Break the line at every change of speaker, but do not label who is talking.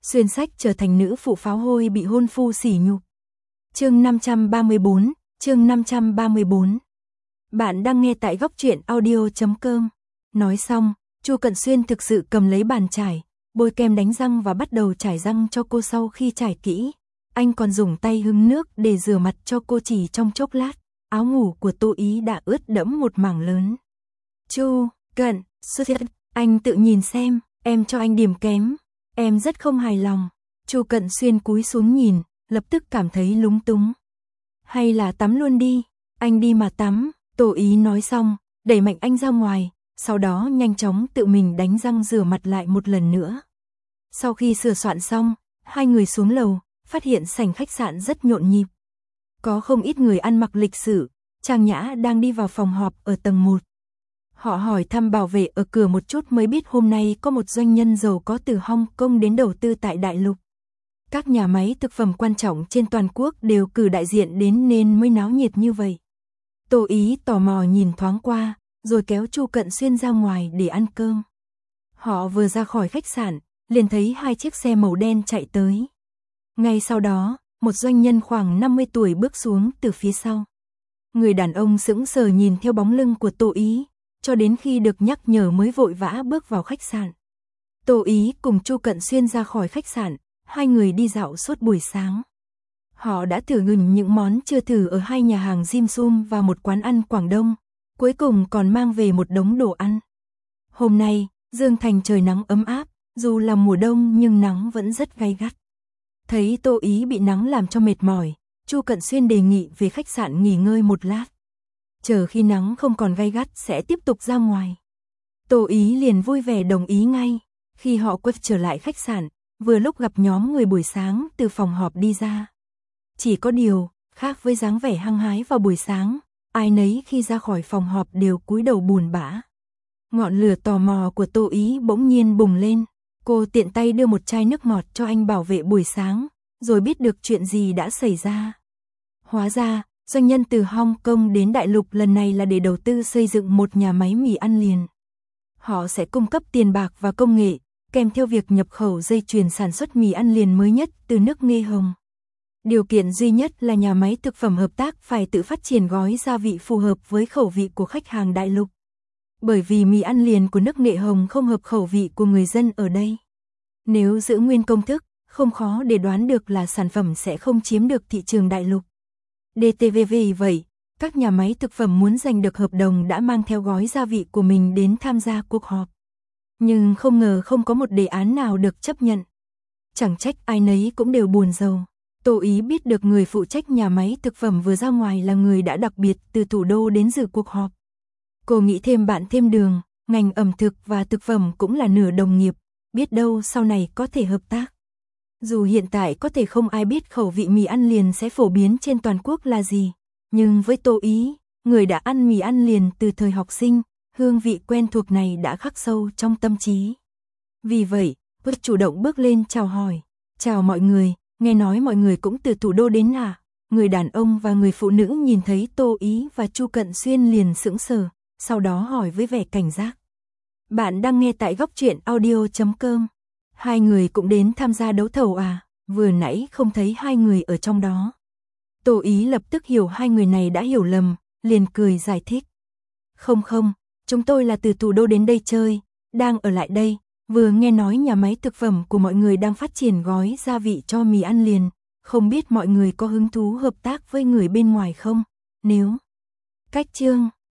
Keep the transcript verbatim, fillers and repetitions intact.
xuyên sách trở thành nữ phụ pháo hôi bị hôn phu sỉ nhục. Chương năm trăm ba mươi bốn, chương năm trăm ba mươi bốn. Bạn đang nghe tại góc truyện audio chấm com. Nói xong, Chu Cận Xuyên thực sự cầm lấy bàn chải, bôi kem đánh răng và bắt đầu chải răng cho cô. Sau khi chải kỹ, anh còn dùng tay hứng nước để rửa mặt cho cô. Chỉ trong chốc lát, áo ngủ của Tô Ý đã ướt đẫm một mảng lớn. Chu Cận Xuyên, anh tự nhìn xem, em cho anh điểm kém, em rất không hài lòng. Chu Cận Xuyên cúi xuống nhìn, lập tức cảm thấy lúng túng. Hay là tắm luôn đi, anh đi mà tắm. Tô Ý nói xong, đẩy mạnh anh ra ngoài, sau đó nhanh chóng tự mình đánh răng rửa mặt lại một lần nữa. Sau khi sửa soạn xong, hai người xuống lầu, phát hiện sảnh khách sạn rất nhộn nhịp. Có không ít người ăn mặc lịch sự, trang nhã đang đi vào phòng họp ở tầng một. Họ hỏi thăm bảo vệ ở cửa một chút mới biết hôm nay có một doanh nhân giàu có từ Hong Kong đến đầu tư tại Đại Lục. Các nhà máy thực phẩm quan trọng trên toàn quốc đều cử đại diện đến nên mới náo nhiệt như vậy. Tô Ý tò mò nhìn thoáng qua, rồi kéo Chu Cận Xuyên ra ngoài để ăn cơm. Họ vừa ra khỏi khách sạn, liền thấy hai chiếc xe màu đen chạy tới. Ngay sau đó, một doanh nhân khoảng năm mươi tuổi bước xuống từ phía sau. Người đàn ông sững sờ nhìn theo bóng lưng của Tô Ý, cho đến khi được nhắc nhở mới vội vã bước vào khách sạn. Tô Ý cùng Chu Cận Xuyên ra khỏi khách sạn, hai người đi dạo suốt buổi sáng. Họ đã thử ngừng những món chưa thử ở hai nhà hàng dim sum và một quán ăn Quảng Đông, cuối cùng còn mang về một đống đồ ăn. Hôm nay, Dương Thành trời nắng ấm áp, dù là mùa đông nhưng nắng vẫn rất gay gắt. Thấy Tô Ý bị nắng làm cho mệt mỏi, Chu Cận Xuyên đề nghị về khách sạn nghỉ ngơi một lát. Chờ khi nắng không còn gay gắt sẽ tiếp tục ra ngoài. Tô Ý liền vui vẻ đồng ý ngay. Khi họ quay trở lại khách sạn, vừa lúc gặp nhóm người buổi sáng từ phòng họp đi ra. Chỉ có điều, khác với dáng vẻ hăng hái vào buổi sáng, ai nấy khi ra khỏi phòng họp đều cúi đầu buồn bã. Ngọn lửa tò mò của Tô Ý bỗng nhiên bùng lên. Cô tiện tay đưa một chai nước ngọt cho anh bảo vệ buổi sáng, rồi biết được chuyện gì đã xảy ra. Hóa ra, doanh nhân từ Hong Kong đến Đại Lục lần này là để đầu tư xây dựng một nhà máy mì ăn liền. Họ sẽ cung cấp tiền bạc và công nghệ, kèm theo việc nhập khẩu dây chuyền sản xuất mì ăn liền mới nhất từ nước Nghê Hồng. Điều kiện duy nhất là nhà máy thực phẩm hợp tác phải tự phát triển gói gia vị phù hợp với khẩu vị của khách hàng Đại Lục. Bởi vì mì ăn liền của nước Nghê Hồng không hợp khẩu vị của người dân ở đây. Nếu giữ nguyên công thức, không khó để đoán được là sản phẩm sẽ không chiếm được thị trường Đại Lục. đê tê vê vì vậy, các nhà máy thực phẩm muốn giành được hợp đồng đã mang theo gói gia vị của mình đến tham gia cuộc họp. Nhưng không ngờ không có một đề án nào được chấp nhận. Chẳng trách ai nấy cũng đều buồn rầu. Tô Ý biết được người phụ trách nhà máy thực phẩm vừa ra ngoài là người đã đặc biệt từ thủ đô đến dự cuộc họp. Cô nghĩ thêm bạn thêm đường, ngành ẩm thực và thực phẩm cũng là nửa đồng nghiệp, biết đâu sau này có thể hợp tác. Dù hiện tại có thể không ai biết khẩu vị mì ăn liền sẽ phổ biến trên toàn quốc là gì, nhưng với Tô Ý, người đã ăn mì ăn liền từ thời học sinh, hương vị quen thuộc này đã khắc sâu trong tâm trí. Vì vậy, cô chủ động bước lên chào hỏi. Chào mọi người, nghe nói mọi người cũng từ thủ đô đến à? Người đàn ông và người phụ nữ nhìn thấy Tô Ý và Chu Cận Xuyên liền sững sờ, sau đó hỏi với vẻ cảnh giác. Bạn đang nghe tại góc truyện audio chấm com. Hai người cũng đến tham gia đấu thầu à? Vừa nãy không thấy hai người ở trong đó. Tô Ý lập tức hiểu hai người này đã hiểu lầm, liền cười giải thích. Không không, chúng tôi là từ thủ đô đến đây chơi, đang ở lại đây, vừa nghe nói nhà máy thực phẩm của mọi người đang phát triển gói gia vị cho mì ăn liền, không biết mọi người có hứng thú hợp tác với người bên ngoài không? Nếu cách chương